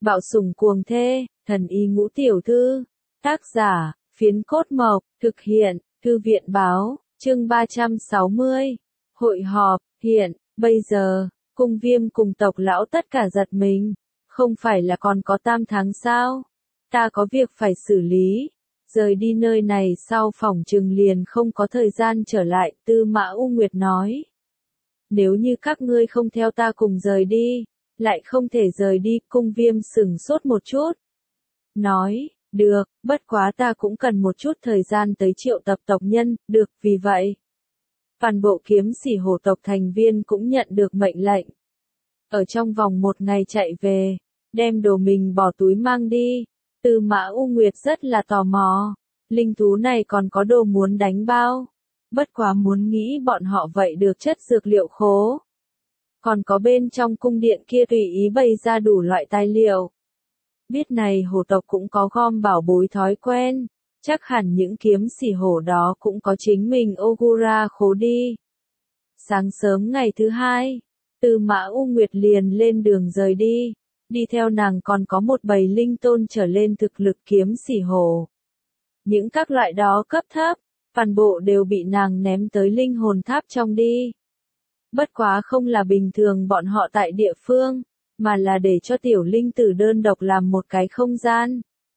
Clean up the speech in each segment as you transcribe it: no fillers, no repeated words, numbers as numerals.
Bạo sủng cuồng thê, thần y ngũ tiểu thư. Tác giả, Phiến Cốt Mộc, thực hiện, Thư viện báo, chương 360. Hội họp, hiện, bây giờ, Cung Viêm cùng tộc lão tất cả giật mình. Không phải là còn có 8 tháng sao? Ta có việc phải xử lý. Rời đi nơi này sau phỏng chừng liền không có thời gian trở lại, Tư Mã U Nguyệt nói. Nếu như các ngươi không theo ta cùng rời đi, lại không thể rời đi, Cung Viêm sửng sốt một chút. Nói, được, bất quá ta cũng cần một chút thời gian tới triệu tập tộc nhân, được, vì vậy. Toàn bộ Kiếm Sĩ hổ tộc thành viên cũng nhận được mệnh lệnh. Ở trong vòng 1 ngày chạy về, đem đồ mình bỏ túi mang đi. Tư Mã U Nguyệt rất là tò mò, linh thú này còn có đồ muốn đánh bao. Bất quá muốn nghĩ bọn họ vậy được chất dược liệu khố. Còn có bên trong cung điện kia tùy ý bày ra đủ loại tài liệu. Biết này hổ tộc cũng có gom bảo bối thói quen, chắc hẳn những kiếm sĩ hổ đó cũng có chính mình Ogura khố đi. Sáng sớm ngày thứ 2, Tư Mã U Nguyệt liền lên đường rời đi, đi theo nàng còn có một bầy linh tôn trở lên thực lực kiếm sĩ hổ. Những các loại đó cấp thấp, toàn bộ đều bị nàng ném tới linh hồn tháp trong đi. Bất quá không là bình thường bọn họ tại địa phương, mà là để cho tiểu linh tử đơn độc làm một cái không gian.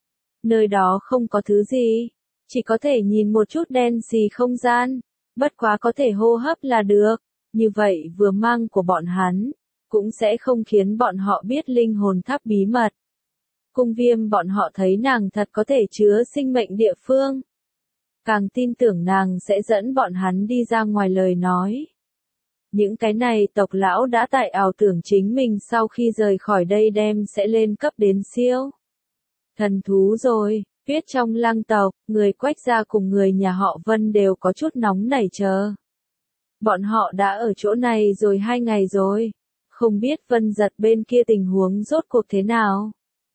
Nơi đó không có thứ gì, chỉ có thể nhìn một chút đen xì không gian, bất quá có thể hô hấp là được, như vậy vừa mang của bọn hắn, cũng sẽ không khiến bọn họ biết linh hồn tháp bí mật. Cung Viêm bọn họ thấy nàng thật có thể chứa sinh mệnh địa phương. Càng tin tưởng nàng sẽ dẫn bọn hắn đi ra ngoài lời nói. Những cái này tộc lão đã tại ảo tưởng chính mình sau khi rời khỏi đây đem sẽ lên cấp đến siêu thần thú rồi. Tuyết trong Lăng tộc, người Quách gia cùng người nhà họ Vân đều có chút nóng nảy chờ. Bọn họ đã ở chỗ này rồi 2 ngày rồi, không biết Vân Giật bên kia tình huống rốt cuộc thế nào.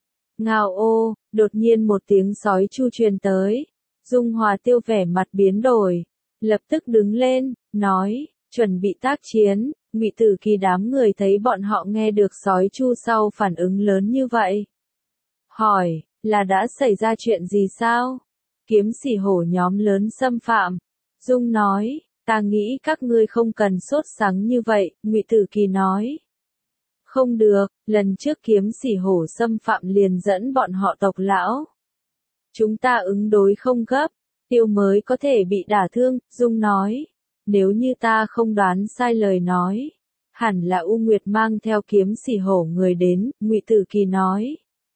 Ngao ô, đột nhiên một tiếng sói chu truyền tới, Dung Hòa Tiêu vẻ mặt biến đổi, lập tức đứng lên, nói, chuẩn bị tác chiến. Ngụy Tử Kỳ đám người thấy bọn họ nghe được sói chu sau phản ứng lớn như vậy. Hỏi, là đã xảy ra chuyện gì sao? Kiếm sĩ hổ nhóm lớn xâm phạm. Dung nói, ta nghĩ các ngươi không cần sốt sắng như vậy, Ngụy Tử Kỳ nói. Không được, lần trước kiếm sĩ hổ xâm phạm liền dẫn bọn họ tộc lão. Chúng ta ứng đối không gấp, Tiêu mới có thể bị đả thương, Dung nói. Nếu như ta không đoán sai lời nói, hẳn là U Nguyệt mang theo kiếm sĩ hổ người đến, Ngụy Tử Kỳ nói.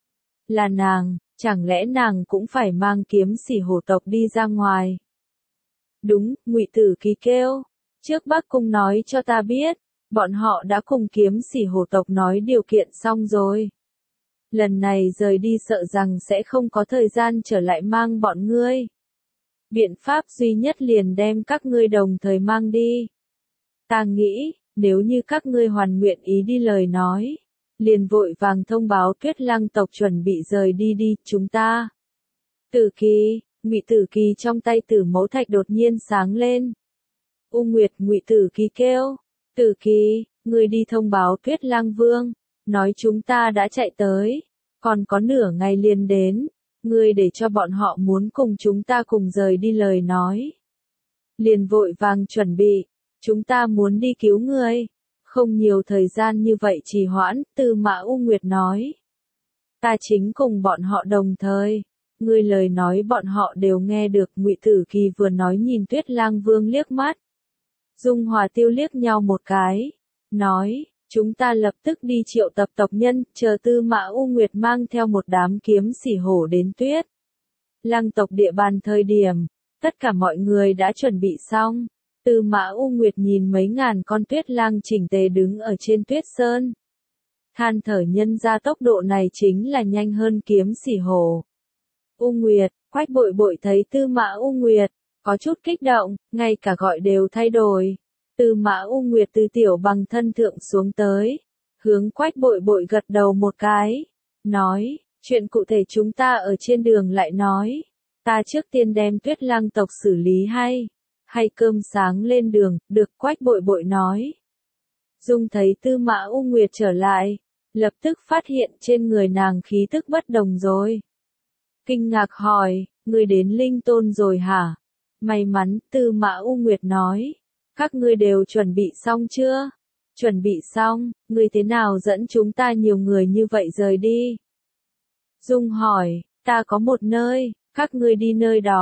Là nàng, chẳng lẽ nàng cũng phải mang kiếm sĩ hổ tộc đi ra ngoài? Đúng, Ngụy Tử Kỳ kêu. Trước Bắc Cung nói cho ta biết, bọn họ đã cùng kiếm sĩ hổ tộc nói điều kiện xong rồi. Lần này rời đi sợ rằng sẽ không có thời gian trở lại mang bọn ngươi. Biện pháp duy nhất liền đem các ngươi đồng thời mang đi. Ta nghĩ, nếu như các ngươi hoàn nguyện ý đi lời nói, liền vội vàng thông báo Tuyết Lăng tộc chuẩn bị rời đi đi, chúng ta. Tử Kỳ, Ngụy Tử Kỳ trong tay Tử Mẫu Thạch đột nhiên sáng lên. U Nguyệt, Ngụy Tử Kỳ kêu, Tử Kỳ, ngươi đi thông báo Tuyết Lăng Vương, nói chúng ta đã chạy tới, còn có nửa ngày liền đến. Ngươi để cho bọn họ muốn cùng chúng ta cùng rời đi lời nói. Liền vội vàng chuẩn bị, chúng ta muốn đi cứu ngươi. Không nhiều thời gian như vậy trì hoãn, Tư Mã U Nguyệt nói. Ta chính cùng bọn họ đồng thời. Ngươi lời nói bọn họ đều nghe được, Ngụy Tử Kỳ vừa nói nhìn Tuyết Lang Vương liếc mắt. Dung Hòa Tiêu liếc nhau một cái, nói. Chúng ta lập tức đi triệu tập tộc nhân, chờ Tư Mã U Nguyệt mang theo một đám kiếm sĩ hổ đến Tuyết Lăng tộc địa bàn thời điểm, tất cả mọi người đã chuẩn bị xong. Tư Mã U Nguyệt nhìn mấy ngàn con tuyết lang chỉnh tề đứng ở trên tuyết sơn. Than thở nhân ra tốc độ này chính là nhanh hơn kiếm sĩ hổ. U Nguyệt, Quách Bội Bội thấy Tư Mã U Nguyệt, có chút kích động, ngay cả gọi đều thay đổi. Tư Mã U Nguyệt từ tiểu bằng thân thượng xuống tới, hướng Quách Bội Bội gật đầu một cái, nói, chuyện cụ thể chúng ta ở trên đường lại nói, ta trước tiên đem Tuyết Lăng tộc xử lý hay cơm sáng lên đường, được, Quách Bội Bội nói. Dung thấy Tư Mã U Nguyệt trở lại, lập tức phát hiện trên người nàng khí tức bất đồng rồi. Kinh ngạc hỏi, ngươi đến linh tôn rồi hả? May mắn, Tư Mã U Nguyệt nói. Các ngươi đều chuẩn bị xong chưa? Chuẩn bị xong, ngươi thế nào dẫn chúng ta nhiều người như vậy rời đi? Dung hỏi, ta có một nơi, các ngươi đi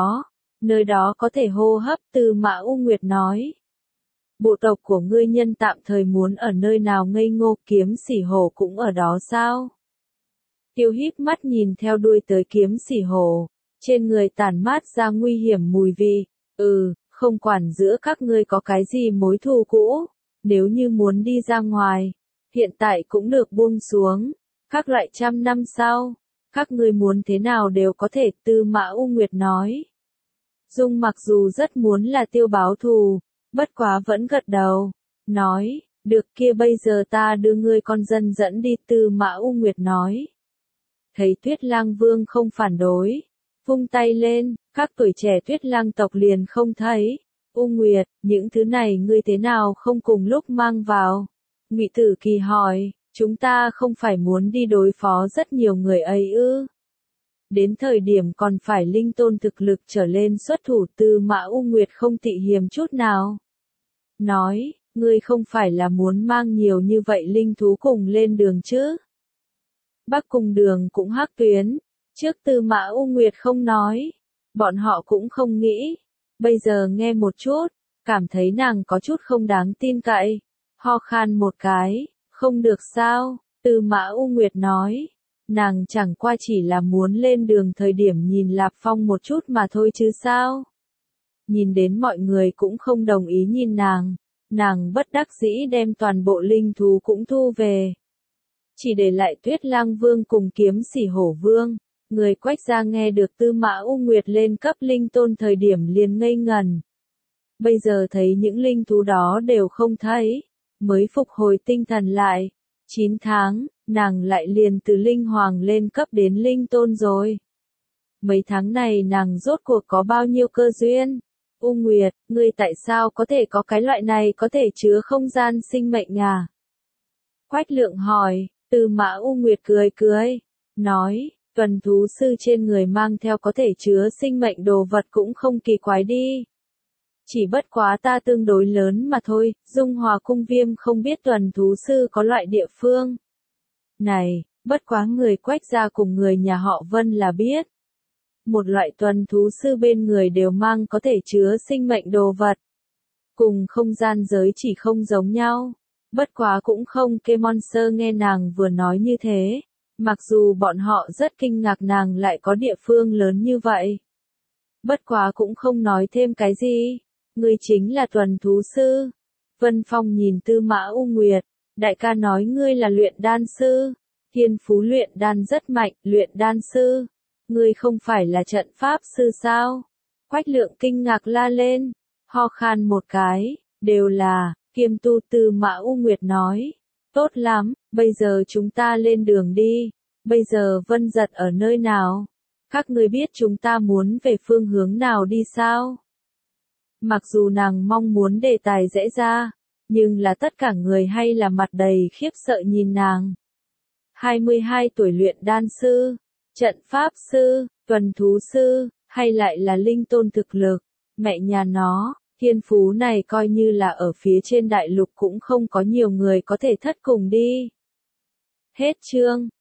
nơi đó có thể hô hấp. Tư Mã U Nguyệt nói. Bộ tộc của ngươi nhân tạm thời muốn ở nơi nào ngây ngô, Kiếm Sỉ Hổ cũng ở đó sao? Tiêu híp mắt nhìn theo đuôi tới Kiếm Sỉ Hổ, trên người tản mát ra nguy hiểm mùi vị. Không quản giữa các ngươi có cái gì mối thù cũ, nếu như muốn đi ra ngoài, hiện tại cũng được buông xuống. Các loại 100 năm sau, các ngươi muốn thế nào đều có thể. Tư Mã U Nguyệt nói. Dung mặc dù rất muốn là tiêu báo thù, bất quá vẫn gật đầu, nói, được kia bây giờ ta đưa ngươi con dân dẫn đi. Tư Mã U Nguyệt nói. Thấy Tuyết Lang Vương không phản đối, vung tay lên, các tuổi trẻ Tuyết Lang tộc liền không thấy. U Nguyệt, những thứ này ngươi thế nào không cùng lúc mang vào? Ngụy Tử Kỳ hỏi, chúng ta không phải muốn đi đối phó rất nhiều người ấy ư? Đến thời điểm còn phải linh tôn thực lực trở lên xuất thủ. Tư Mã U Nguyệt không tị hiềm chút nào. Nói, ngươi không phải là muốn mang nhiều như vậy linh thú cùng lên đường chứ? Bắc Cung Đường cũng hắc tuyến. Trước Tư Mã U Nguyệt không nói, bọn họ cũng không nghĩ. Bây giờ nghe một chút, cảm thấy nàng có chút không đáng tin cậy. Ho khan một cái, không được sao? Tư Mã U Nguyệt nói. Nàng chẳng qua chỉ là muốn lên đường thời điểm nhìn Lạp Phong một chút mà thôi chứ sao? Nhìn đến mọi người cũng không đồng ý nhìn nàng bất đắc dĩ đem toàn bộ linh thú cũng thu về. Chỉ để lại Tuyết Lang Vương cùng Kiếm Sỉ Hổ Vương. Người Quách gia nghe được Tư Mã U Nguyệt lên cấp linh tôn thời điểm liền ngây ngẩn. Bây giờ thấy những linh thú đó đều không thấy, mới phục hồi tinh thần lại. 9 tháng, nàng lại liền từ linh hoàng lên cấp đến linh tôn rồi. Mấy tháng này nàng rốt cuộc có bao nhiêu cơ duyên? U Nguyệt, ngươi tại sao có thể có cái loại này có thể chứa không gian sinh mệnh à? Quách Lượng hỏi. Tư Mã U Nguyệt cười, nói, tuần thú sư trên người mang theo có thể chứa sinh mệnh đồ vật cũng không kỳ quái đi. Chỉ bất quá ta tương đối lớn mà thôi. Dung Hòa Cung Viêm không biết tuần thú sư có loại địa phương này, bất quá người Quách gia cùng người nhà họ Vân là biết. Một loại tuần thú sư bên người đều mang có thể chứa sinh mệnh đồ vật. Cùng không gian giới chỉ không giống nhau. Bất quá cũng không kê monster. Nghe nàng vừa nói như thế, mặc dù bọn họ rất kinh ngạc nàng lại có địa phương lớn như vậy. Bất quá cũng không nói thêm cái gì. Ngươi chính là tuần thú sư. Vân Phong nhìn Tư Mã U Nguyệt, đại ca nói ngươi là luyện đan sư. Thiên phú luyện đan rất mạnh. Luyện đan sư, ngươi không phải là trận pháp sư sao? Quách Lượng kinh ngạc la lên, ho khan một cái, đều là. Kiêm tu. Tư Mã U Nguyệt nói. Tốt lắm, bây giờ chúng ta lên đường đi. Bây giờ Vân Giật ở nơi nào? Các ngươi biết chúng ta muốn về phương hướng nào đi sao? Mặc dù nàng mong muốn đề tài dễ ra, nhưng là tất cả người hay là mặt đầy khiếp sợ nhìn nàng. 22 tuổi luyện đan sư, trận pháp sư, tuần thú sư, hay lại là linh tôn thực lực. Mẹ nhà nó. Thiên phú này coi như là ở phía trên đại lục cũng không có nhiều người có thể thất cùng đi. Hết chương.